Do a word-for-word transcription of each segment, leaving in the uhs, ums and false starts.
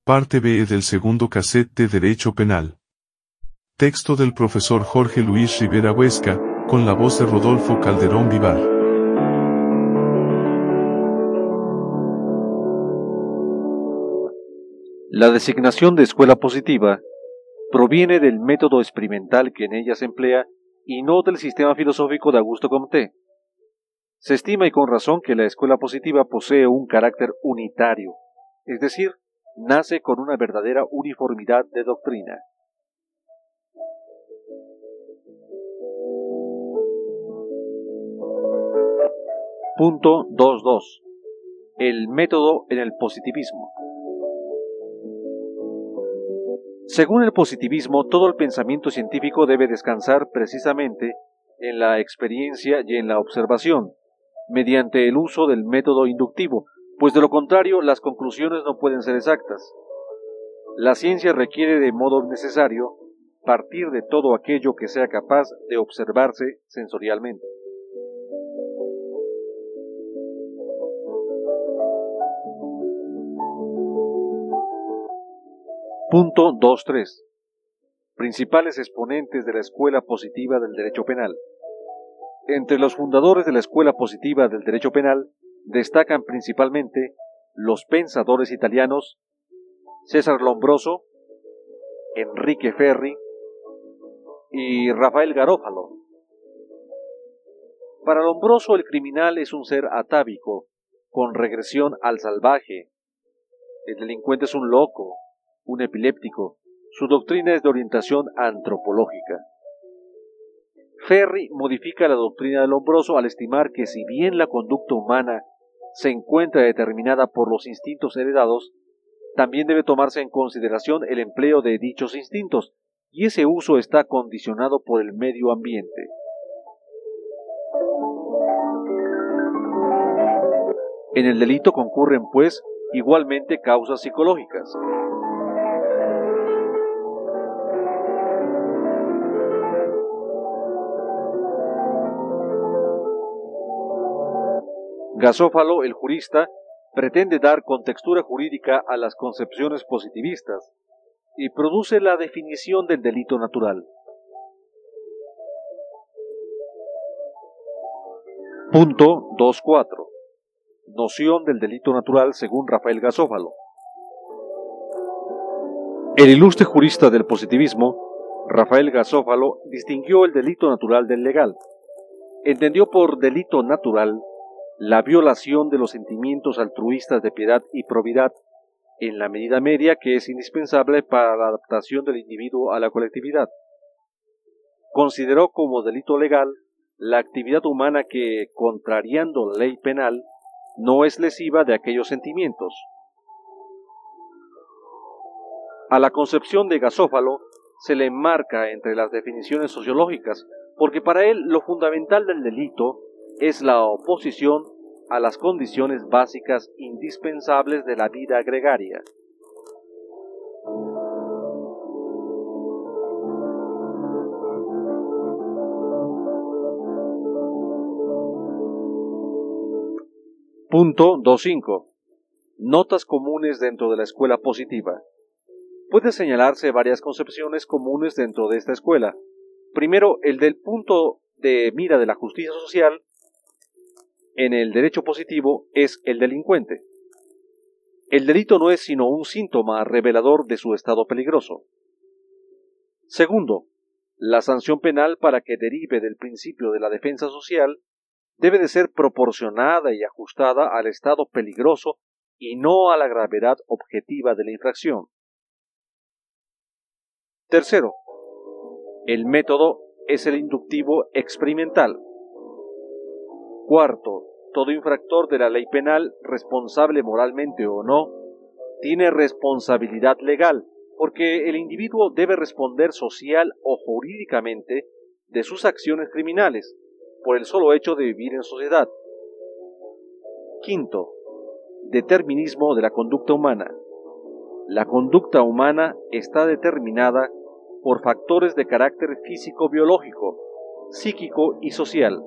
Parte B del segundo cassette de Derecho Penal. Texto del profesor Jorge Luis Rivera Huesca, con la voz de Rodolfo Calderón Vivar. La designación de escuela positiva proviene del método experimental que en ella se emplea y no del sistema filosófico de Augusto Comte. Se estima y con razón que la escuela positiva posee un carácter unitario, es decir, nace con una verdadera uniformidad de doctrina. Punto dos punto dos. El método en el positivismo. Según el positivismo, todo el pensamiento científico debe descansar precisamente en la experiencia y en la observación, mediante el uso del método inductivo, pues de lo contrario las conclusiones no pueden ser exactas. La ciencia requiere de modo necesario partir de todo aquello que sea capaz de observarse sensorialmente. Punto dos punto tres. Principales exponentes de la escuela positiva del derecho penal. Entre los fundadores de la escuela positiva del derecho penal destacan principalmente los pensadores italianos César Lombroso, Enrique Ferri y Rafael Garofalo. Para Lombroso, el criminal es un ser atávico, con regresión al salvaje. El delincuente es un loco, un epiléptico. Su doctrina es de orientación antropológica. Ferri modifica la doctrina de Lombroso al estimar que si bien la conducta humana se encuentra determinada por los instintos heredados, también debe tomarse en consideración el empleo de dichos instintos, y ese uso está condicionado por el medio ambiente. En el delito concurren, pues, igualmente causas psicológicas. Gasófalo, el jurista, pretende dar contextura jurídica a las concepciones positivistas y produce la definición del delito natural. Punto dos punto cuatro. Noción del delito natural según Rafael Gasófalo. El ilustre jurista del positivismo, Rafael Gasófalo, distinguió el delito natural del legal. Entendió por delito natural la violación de los sentimientos altruistas de piedad y probidad en la medida media que es indispensable para la adaptación del individuo a la colectividad. Consideró como delito legal la actividad humana que, contrariando la ley penal, no es lesiva de aquellos sentimientos. A la concepción de Gasófalo se le enmarca entre las definiciones sociológicas, porque para él lo fundamental del delito es la oposición a las condiciones básicas indispensables de la vida gregaria. Punto dos punto cinco. Notas comunes dentro de la escuela positiva. Puede señalarse varias concepciones comunes dentro de esta escuela. Primero, el del punto de mira de la justicia social en el derecho positivo es el delincuente. El delito no es sino un síntoma revelador de su estado peligroso. Segundo, la sanción penal, para que derive del principio de la defensa social, debe de ser proporcionada y ajustada al estado peligroso y no a la gravedad objetiva de la infracción. Tercero, el método es el inductivo experimental. Cuarto, todo infractor de la ley penal, responsable moralmente o no, tiene responsabilidad legal, porque el individuo debe responder social o jurídicamente de sus acciones criminales, por el solo hecho de vivir en sociedad. Quinto, determinismo de la conducta humana. La conducta humana está determinada por factores de carácter físico-biológico, psíquico y social.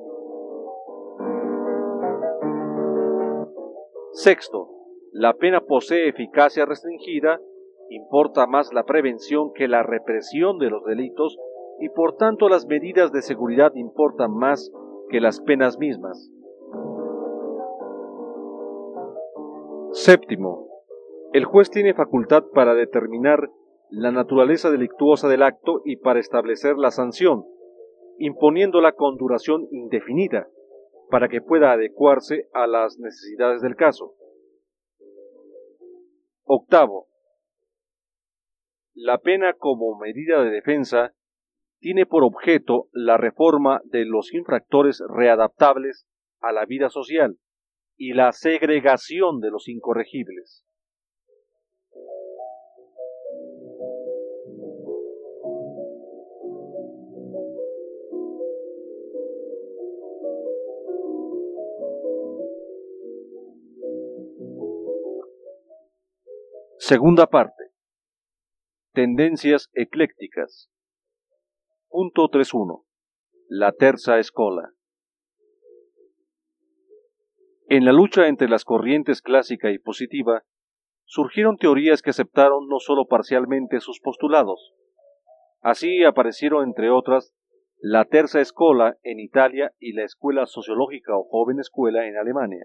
Sexto, la pena posee eficacia restringida Importa más la prevención que la represión de los delitos y por tanto las medidas de seguridad importan más que las penas mismas. Séptimo, el juez tiene facultad para determinar la naturaleza delictuosa del acto y para establecer la sanción, imponiéndola con duración indefinida, para que pueda adecuarse a las necesidades del caso. Octavo, la pena como medida de defensa tiene por objeto la reforma de los infractores readaptables a la vida social y la segregación de los incorregibles. Segunda parte. Tendencias eclécticas. Punto tres punto uno. La terza escola. En la lucha entre las corrientes clásica y positiva, surgieron teorías que aceptaron no solo parcialmente sus postulados. Así aparecieron, entre otras, la terza escola en Italia y la escuela sociológica o joven escuela en Alemania.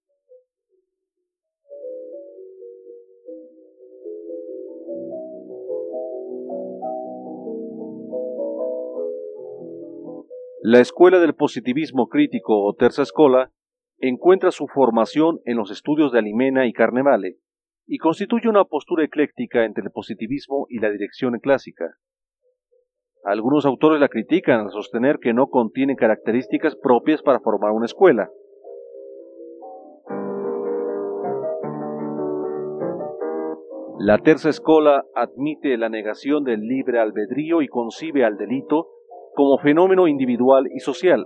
La escuela del positivismo crítico o terza escola encuentra su formación en los estudios de Alimena y Carnevale y constituye una postura ecléctica entre el positivismo y la dirección clásica. Algunos autores la critican al sostener que no contiene características propias para formar una escuela. La terza escola admite la negación del libre albedrío y concibe al delito como fenómeno individual y social.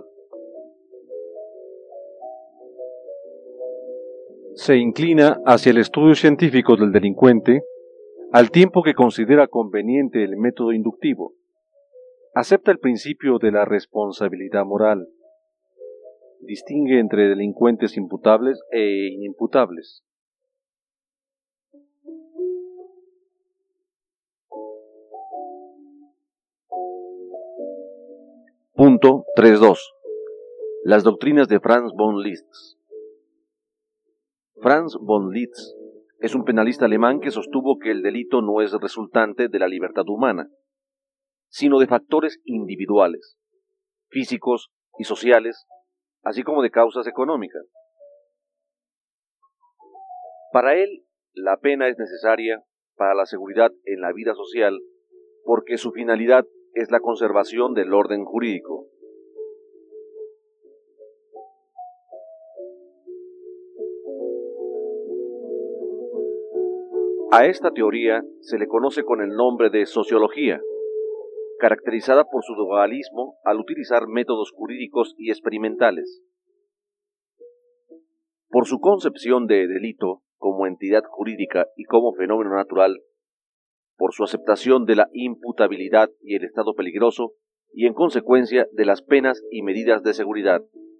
Se inclina hacia el estudio científico del delincuente, al tiempo que considera conveniente el método inductivo. Acepta el principio de la responsabilidad moral. Distingue entre delincuentes imputables e inimputables. Punto tres punto dos. Las doctrinas de Franz von Liszt. Franz von Liszt es un penalista alemán que sostuvo que el delito no es resultante de la libertad humana, sino de factores individuales, físicos y sociales, así como de causas económicas. Para él, la pena es necesaria para la seguridad en la vida social porque su finalidad es la conservación del orden jurídico. A esta teoría se le conoce con el nombre de sociología, caracterizada por su dualismo al utilizar métodos jurídicos y experimentales. Por su concepción de delito como entidad jurídica y como fenómeno natural, por su aceptación de la imputabilidad y el estado peligroso, y en consecuencia de las penas y medidas de seguridad.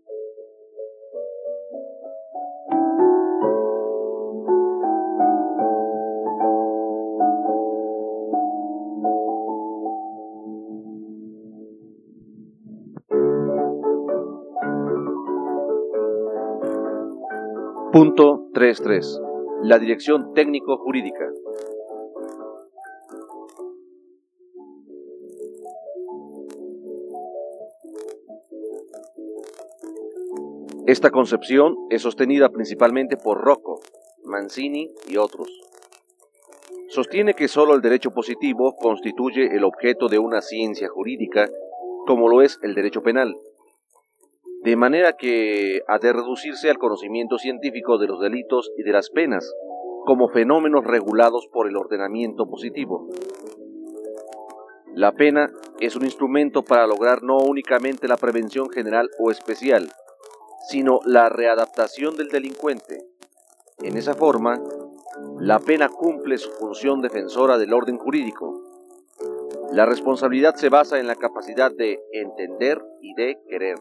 Punto tres punto tres. La dirección técnico-jurídica. Esta concepción es sostenida principalmente por Rocco, Mancini y otros. Sostiene que sólo el derecho positivo constituye el objeto de una ciencia jurídica, como lo es el derecho penal, de manera que ha de reducirse al conocimiento científico de los delitos y de las penas, como fenómenos regulados por el ordenamiento positivo. La pena es un instrumento para lograr no únicamente la prevención general o especial, sino la readaptación del delincuente. En esa forma, la pena cumple su función defensora del orden jurídico. La responsabilidad se basa en la capacidad de entender y de querer.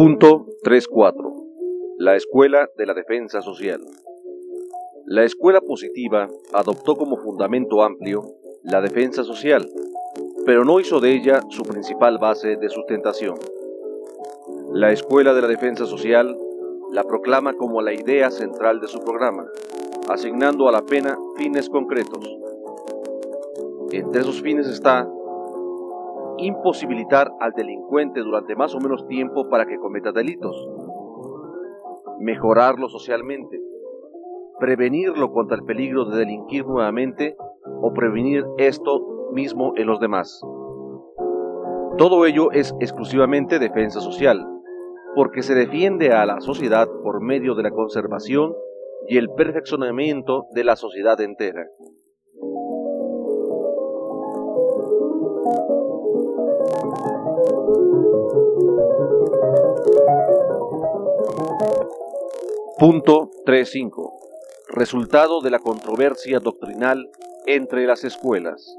Punto tres punto cuatro. La Escuela de la Defensa Social. La escuela positiva adoptó como fundamento amplio la defensa social, pero no hizo de ella su principal base de sustentación. La Escuela de la Defensa Social la proclama como la idea central de su programa, asignando a la pena fines concretos. Entre esos fines está imposibilitar al delincuente durante más o menos tiempo para que cometa delitos, mejorarlo socialmente, prevenirlo contra el peligro de delinquir nuevamente o prevenir esto mismo en los demás. Todo ello es exclusivamente defensa social, porque se defiende a la sociedad por medio de la conservación y el perfeccionamiento de la sociedad entera. Punto tres punto cinco. Resultado de la controversia doctrinal entre las escuelas.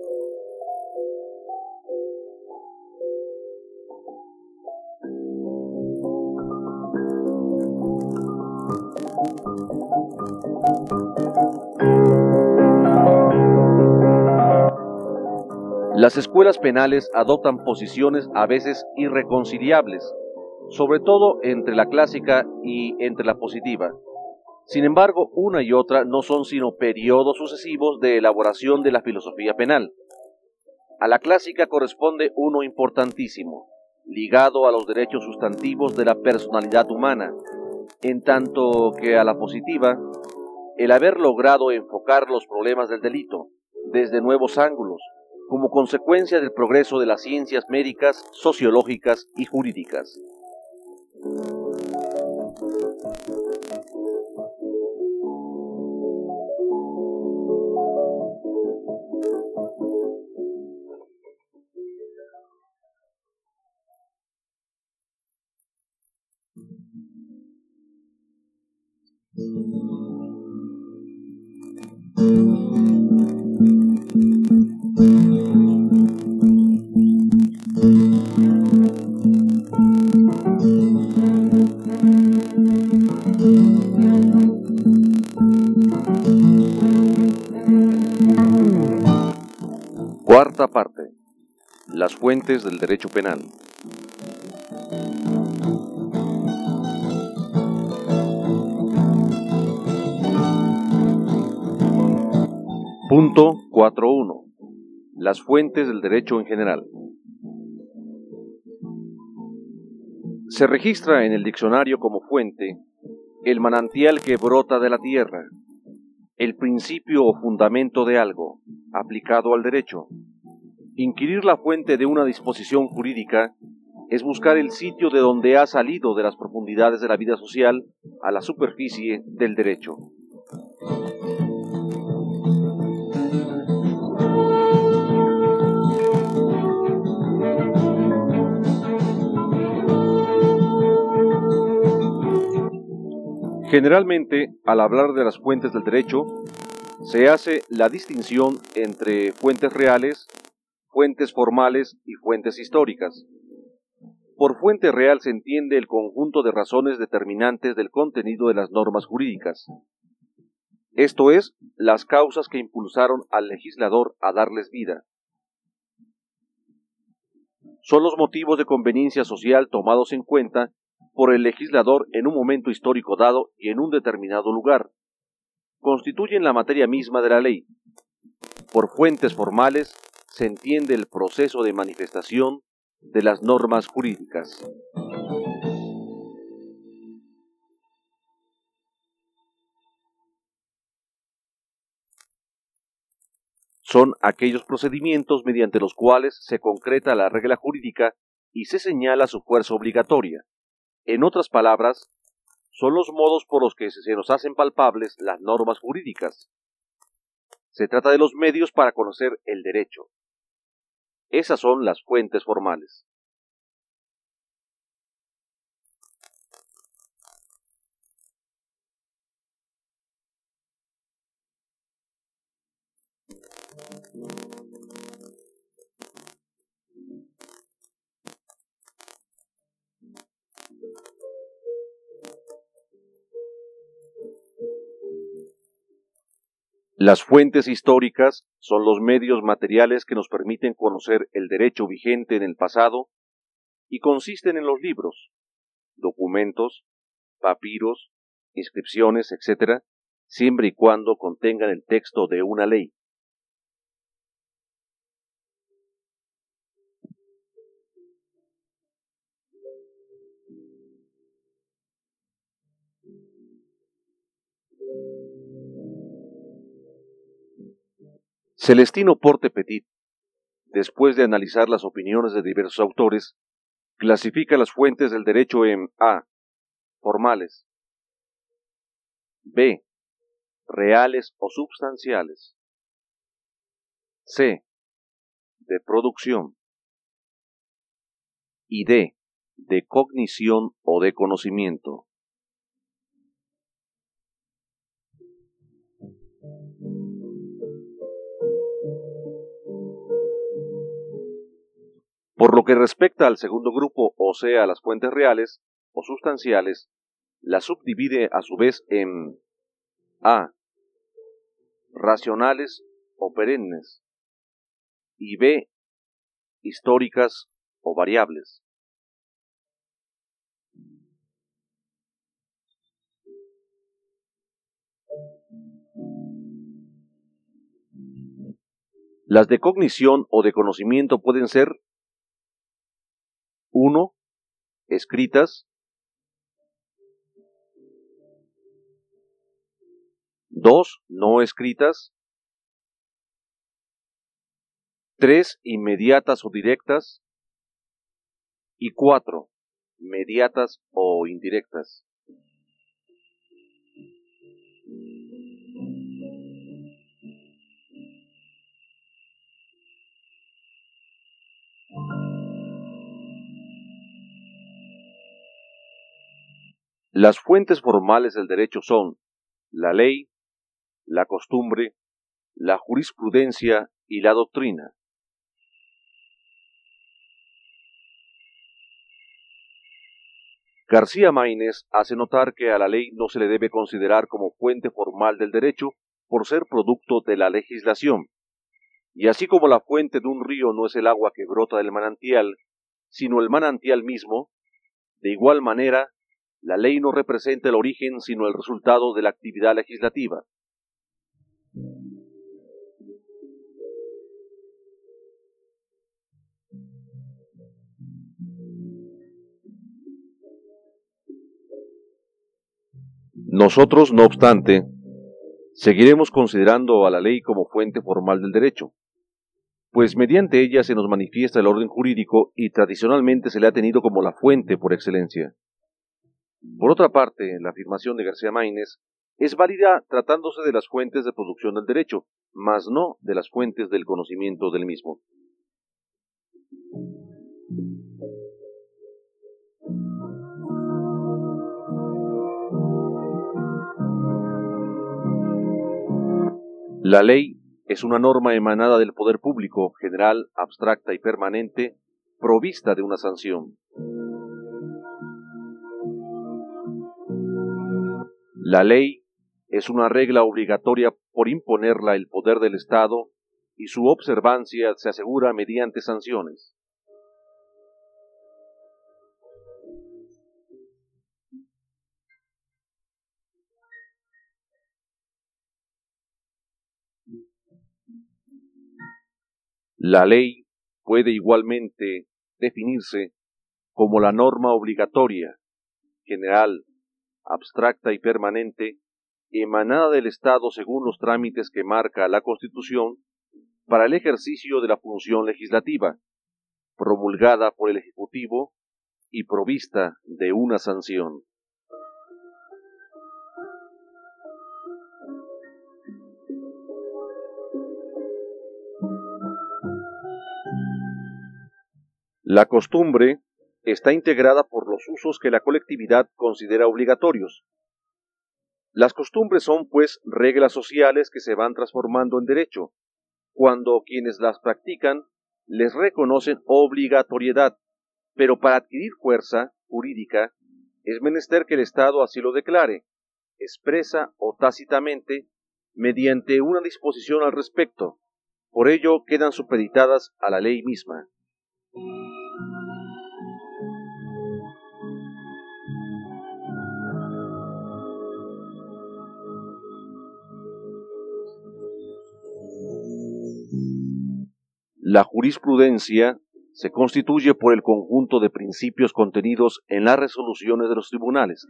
Las escuelas penales adoptan posiciones a veces irreconciliables, sobre todo entre la clásica y entre la positiva. Sin embargo, una y otra no son sino periodos sucesivos de elaboración de la filosofía penal. A la clásica corresponde uno importantísimo, ligado a los derechos sustantivos de la personalidad humana, en tanto que a la positiva, el haber logrado enfocar los problemas del delito desde nuevos ángulos, como consecuencia del progreso de las ciencias médicas, sociológicas y jurídicas. Cuarta parte. Las fuentes del derecho penal. Punto cuatro punto uno. Las fuentes del derecho en general. Se registra en el diccionario como fuente el manantial que brota de la tierra, el principio o fundamento de algo, aplicado al derecho. Inquirir la fuente de una disposición jurídica es buscar el sitio de donde ha salido de las profundidades de la vida social a la superficie del derecho. Generalmente, al hablar de las fuentes del derecho, se hace la distinción entre fuentes reales, fuentes formales y fuentes históricas. Por fuente real se entiende el conjunto de razones determinantes del contenido de las normas jurídicas. Esto es, las causas que impulsaron al legislador a darles vida. Son los motivos de conveniencia social tomados en cuenta por el legislador en un momento histórico dado y en un determinado lugar. Constituyen la materia misma de la ley. Por fuentes formales se entiende el proceso de manifestación de las normas jurídicas. Son aquellos procedimientos mediante los cuales se concreta la regla jurídica y se señala su fuerza obligatoria. En otras palabras, son los modos por los que se nos hacen palpables las normas jurídicas. Se trata de los medios para conocer el derecho. Esas son las fuentes formales. Las fuentes históricas son los medios materiales que nos permiten conocer el derecho vigente en el pasado y consisten en los libros, documentos, papiros, inscripciones, etcétera, siempre y cuando contengan el texto de una ley. Celestino Porte Petit, después de analizar las opiniones de diversos autores, clasifica las fuentes del derecho en A. Formales, B. Reales o substanciales, C. De producción y D. De cognición o de conocimiento. Por lo que respecta al segundo grupo, o sea, las fuentes reales o sustanciales, las subdivide a su vez en A. Racionales o perennes y B. Históricas o variables. Las de cognición o de conocimiento pueden ser uno. Escritas, dos. No escritas, tres. Inmediatas o directas y cuatro. Mediatas o indirectas. Las fuentes formales del derecho son la ley, la costumbre, la jurisprudencia y la doctrina. García Maínez hace notar que a la ley no se le debe considerar como fuente formal del derecho por ser producto de la legislación, y así como la fuente de un río no es el agua que brota del manantial, sino el manantial mismo, de igual manera, la ley no representa el origen sino el resultado de la actividad legislativa. Nosotros, no obstante, seguiremos considerando a la ley como fuente formal del derecho, pues mediante ella se nos manifiesta el orden jurídico y tradicionalmente se le ha tenido como la fuente por excelencia. Por otra parte, la afirmación de García Maínez es válida tratándose de las fuentes de producción del derecho, mas no de las fuentes del conocimiento del mismo. La ley es una norma emanada del poder público, general, abstracta y permanente, provista de una sanción. La ley es una regla obligatoria por imponerla el poder del Estado y su observancia se asegura mediante sanciones. La ley puede igualmente definirse como la norma obligatoria, general, abstracta y permanente, emanada del Estado según los trámites que marca la Constitución para el ejercicio de la función legislativa, promulgada por el Ejecutivo y provista de una sanción. La costumbre está integrada por los usos que la colectividad considera obligatorios. Las costumbres son, pues, reglas sociales que se van transformando en derecho, cuando quienes las practican les reconocen obligatoriedad, pero para adquirir fuerza jurídica es menester que el Estado así lo declare, expresa o tácitamente, mediante una disposición al respecto. Por ello quedan supeditadas a la ley misma. La jurisprudencia se constituye por el conjunto de principios contenidos en las resoluciones de los tribunales.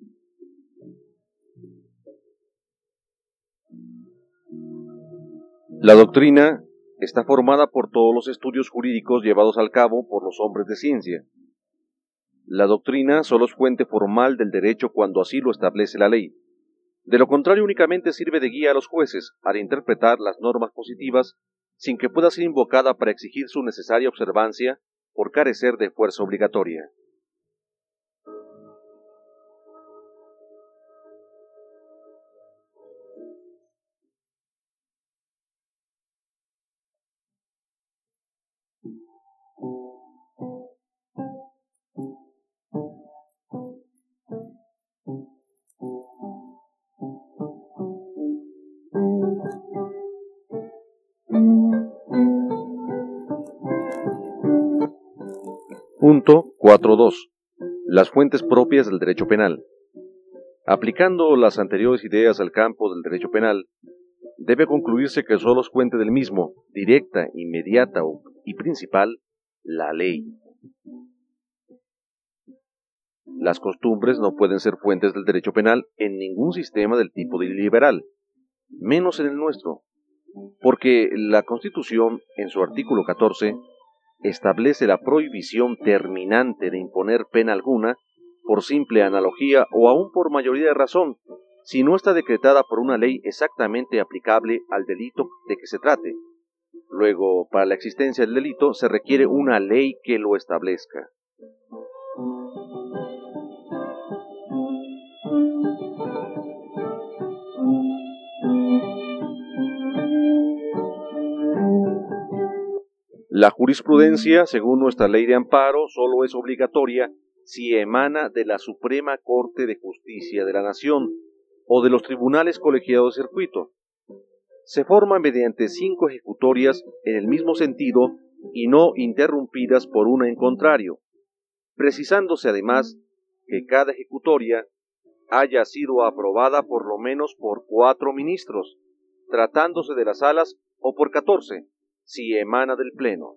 La doctrina está formada por todos los estudios jurídicos llevados al cabo por los hombres de ciencia. La doctrina solo es fuente formal del derecho cuando así lo establece la ley. De lo contrario, únicamente sirve de guía a los jueces al interpretar las normas positivas sin que pueda ser invocada para exigir su necesaria observancia por carecer de fuerza obligatoria. Punto cuatro punto dos. Las fuentes propias del derecho penal. Aplicando las anteriores ideas al campo del derecho penal, debe concluirse que solo es fuente del mismo, directa, inmediata y principal, la ley. Las costumbres no pueden ser fuentes del derecho penal en ningún sistema del tipo liberal, menos en el nuestro, porque la Constitución, en su artículo catorce, establece la prohibición terminante de imponer pena alguna por simple analogía o aún por mayoría de razón, si no está decretada por una ley exactamente aplicable al delito de que se trate. Luego, para la existencia del delito se requiere una ley que lo establezca. La jurisprudencia, según nuestra ley de amparo, solo es obligatoria si emana de la Suprema Corte de Justicia de la Nación o de los tribunales colegiados de circuito. Se forma mediante cinco ejecutorias en el mismo sentido y no interrumpidas por una en contrario, precisándose además que cada ejecutoria haya sido aprobada por lo menos por cuatro ministros, tratándose de las salas, o por catorce, si emana del Pleno.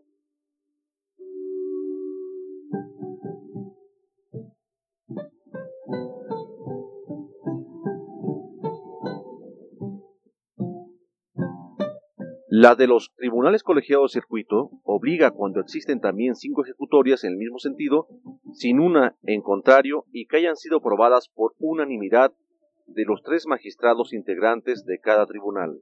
La de los tribunales colegiados de circuito obliga cuando existen también cinco ejecutorias en el mismo sentido, sin una en contrario y que hayan sido aprobadas por unanimidad de los tres magistrados integrantes de cada tribunal.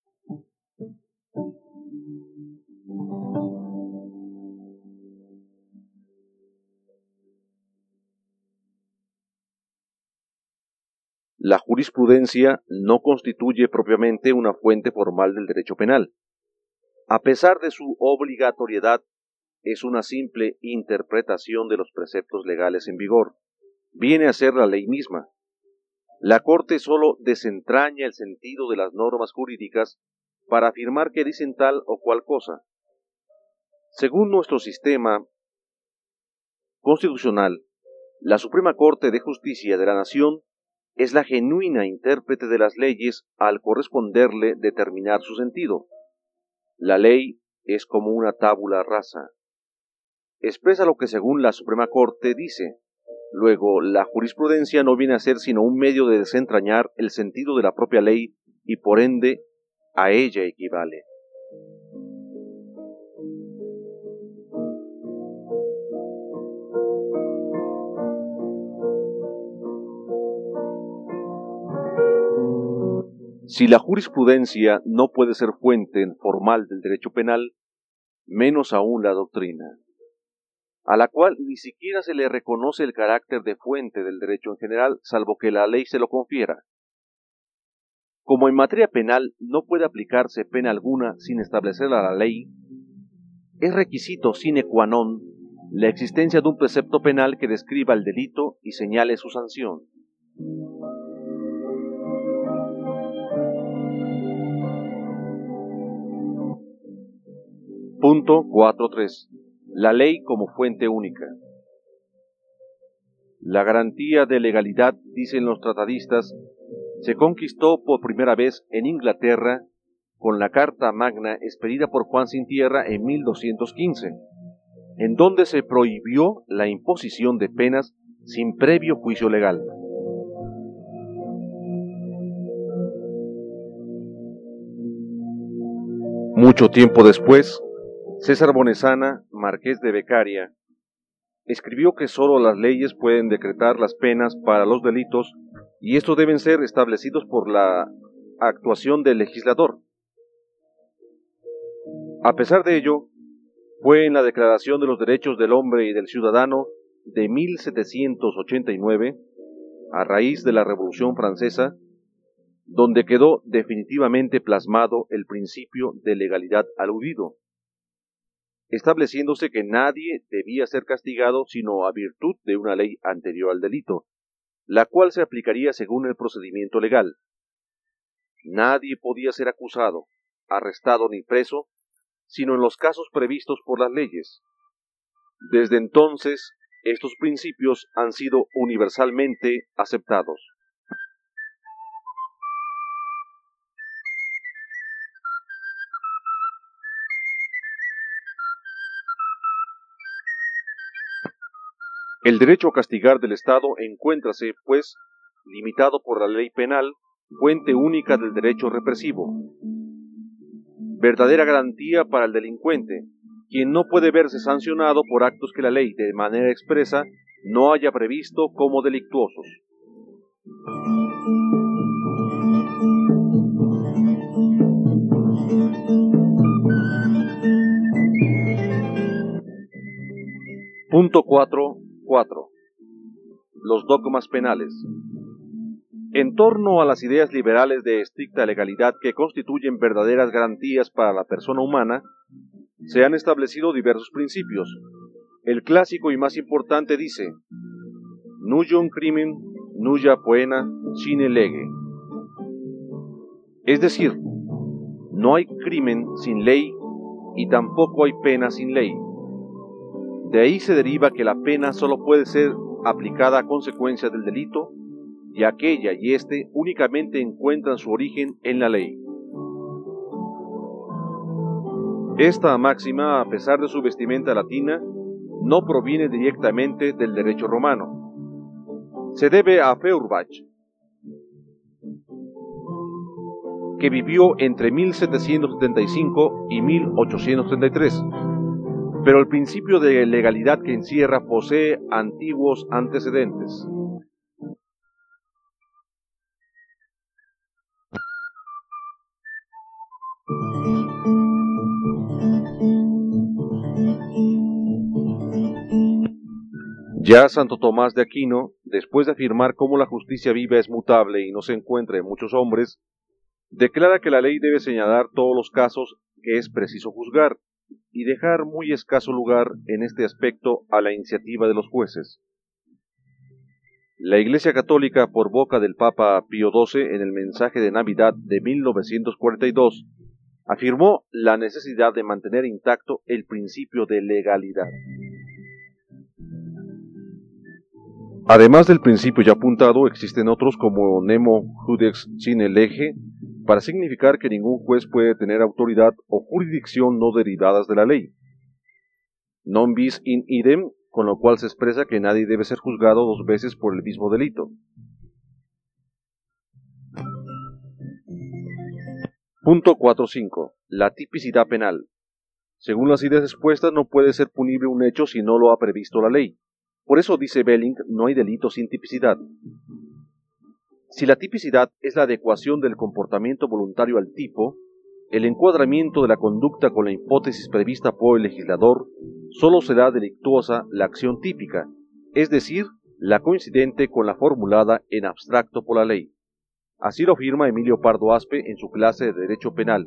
La jurisprudencia no constituye propiamente una fuente formal del derecho penal. A pesar de su obligatoriedad, es una simple interpretación de los preceptos legales en vigor. Viene a ser la ley misma. La Corte solo desentraña el sentido de las normas jurídicas para afirmar que dicen tal o cual cosa. Según nuestro sistema constitucional, la Suprema Corte de Justicia de la Nación es la genuina intérprete de las leyes al corresponderle determinar su sentido. La ley es como una tábula rasa. Expresa lo que según la Suprema Corte dice. Luego, la jurisprudencia no viene a ser sino un medio de desentrañar el sentido de la propia ley y por ende a ella equivale. Si la jurisprudencia no puede ser fuente formal del derecho penal, menos aún la doctrina, a la cual ni siquiera se le reconoce el carácter de fuente del derecho en general, salvo que la ley se lo confiera. Como en materia penal no puede aplicarse pena alguna sin establecerla la ley, es requisito sine qua non la existencia de un precepto penal que describa el delito y señale su sanción. Punto cuatro punto tres. La ley como fuente única. La garantía de legalidad, dicen los tratadistas, se conquistó por primera vez en Inglaterra con la Carta Magna expedida por Juan Sin Tierra en mil doscientos quince, en donde se prohibió la imposición de penas sin previo juicio legal. Mucho tiempo después, César Bonesana, marqués de Beccaria, escribió que sólo las leyes pueden decretar las penas para los delitos y estos deben ser establecidos por la actuación del legislador. A pesar de ello, fue en la Declaración de los Derechos del Hombre y del Ciudadano de mil setecientos ochenta y nueve, a raíz de la Revolución Francesa, donde quedó definitivamente plasmado el principio de legalidad aludido, estableciéndose que nadie debía ser castigado sino a virtud de una ley anterior al delito, la cual se aplicaría según el procedimiento legal. Nadie podía ser acusado, arrestado ni preso, sino en los casos previstos por las leyes. Desde entonces, estos principios han sido universalmente aceptados. El derecho a castigar del Estado encuéntrase, pues, limitado por la ley penal, fuente única del derecho represivo. Verdadera garantía para el delincuente, quien no puede verse sancionado por actos que la ley, de manera expresa, no haya previsto como delictuosos. Punto cuatro punto cuatro. Los dogmas penales. En torno a las ideas liberales de estricta legalidad que constituyen verdaderas garantías para la persona humana, se han establecido diversos principios. El clásico y más importante dice: Nullum crimen, nulla poena, sine lege. Es decir, no hay crimen sin ley y tampoco hay pena sin ley. De ahí se deriva que la pena solo puede ser aplicada a consecuencia del delito, y aquella y éste únicamente encuentran su origen en la ley. Esta máxima, a pesar de su vestimenta latina, no proviene directamente del derecho romano. Se debe a Feuerbach, que vivió entre mil setecientos setenta y cinco y mil ochocientos treinta y tres, pero el principio de legalidad que encierra posee antiguos antecedentes. Ya Santo Tomás de Aquino, después de afirmar cómo la justicia viva es mutable y no se encuentra en muchos hombres, declara que la ley debe señalar todos los casos que es preciso juzgar y dejar muy escaso lugar en este aspecto a la iniciativa de los jueces. La Iglesia Católica, por boca del Papa Pío doce, en el mensaje de Navidad de mil novecientos cuarenta y dos, afirmó la necesidad de mantener intacto el principio de legalidad. Además del principio ya apuntado, existen otros como nemo judex sine lege, para significar que ningún juez puede tener autoridad o jurisdicción no derivadas de la ley. Non bis in idem, con lo cual se expresa que nadie debe ser juzgado dos veces por el mismo delito. Punto cuatro punto cinco. La tipicidad penal. Según las ideas expuestas, no puede ser punible un hecho si no lo ha previsto la ley. Por eso dice Belling, no hay delito sin tipicidad. Si la tipicidad es la adecuación del comportamiento voluntario al tipo, el encuadramiento de la conducta con la hipótesis prevista por el legislador, solo será delictuosa la acción típica, es decir, la coincidente con la formulada en abstracto por la ley. Así lo afirma Emilio Pardo Aspe en su clase de Derecho Penal.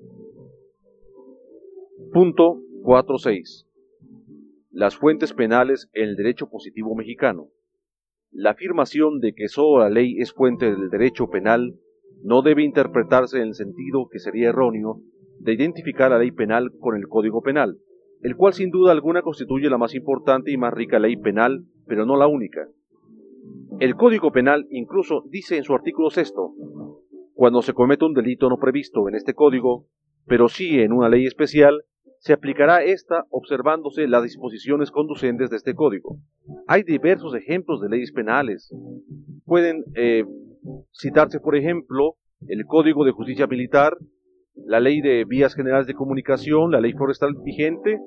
Punto cuatro punto seis. Las fuentes penales en el derecho positivo mexicano. La afirmación de que sólo la ley es fuente del derecho penal no debe interpretarse en el sentido que sería erróneo de identificar la ley penal con el Código Penal, el cual sin duda alguna constituye la más importante y más rica ley penal, pero no la única. El Código Penal incluso dice en su artículo sexto, cuando se comete un delito no previsto en este código, pero sí en una ley especial, se aplicará esta observándose las disposiciones conducentes de este código. Hay diversos ejemplos de leyes penales. Pueden eh, citarse, por ejemplo, el Código de Justicia Militar, la Ley de Vías Generales de Comunicación, la Ley Forestal vigente,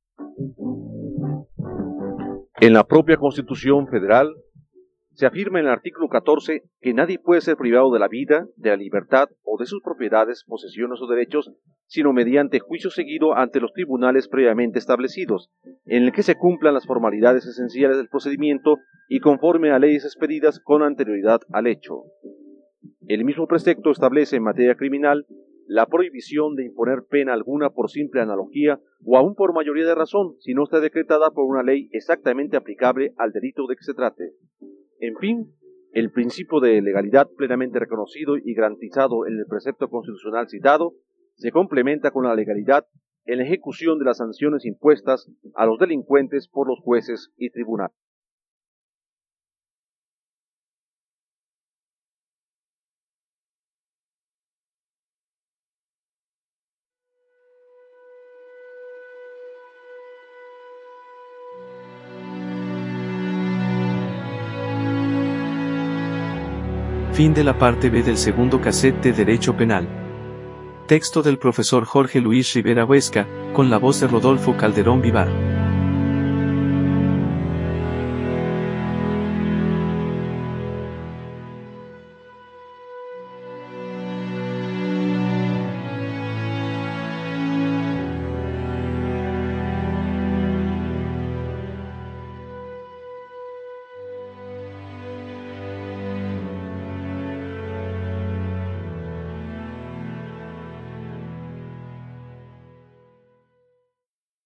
en la propia Constitución Federal. Se afirma en el artículo catorce que nadie puede ser privado de la vida, de la libertad o de sus propiedades, posesiones o derechos, sino mediante juicio seguido ante los tribunales previamente establecidos, en el que se cumplan las formalidades esenciales del procedimiento y conforme a leyes expedidas con anterioridad al hecho. El mismo precepto establece en materia criminal la prohibición de imponer pena alguna por simple analogía o aún por mayoría de razón, si no está decretada por una ley exactamente aplicable al delito de que se trate. En fin, el principio de legalidad plenamente reconocido y garantizado en el precepto constitucional citado se complementa con la legalidad en la ejecución de las sanciones impuestas a los delincuentes por los jueces y tribunales. Fin de la parte B del segundo cassette de Derecho Penal. Texto del profesor Jorge Luis Rivera Huesca, con la voz de Rodolfo Calderón Vivar.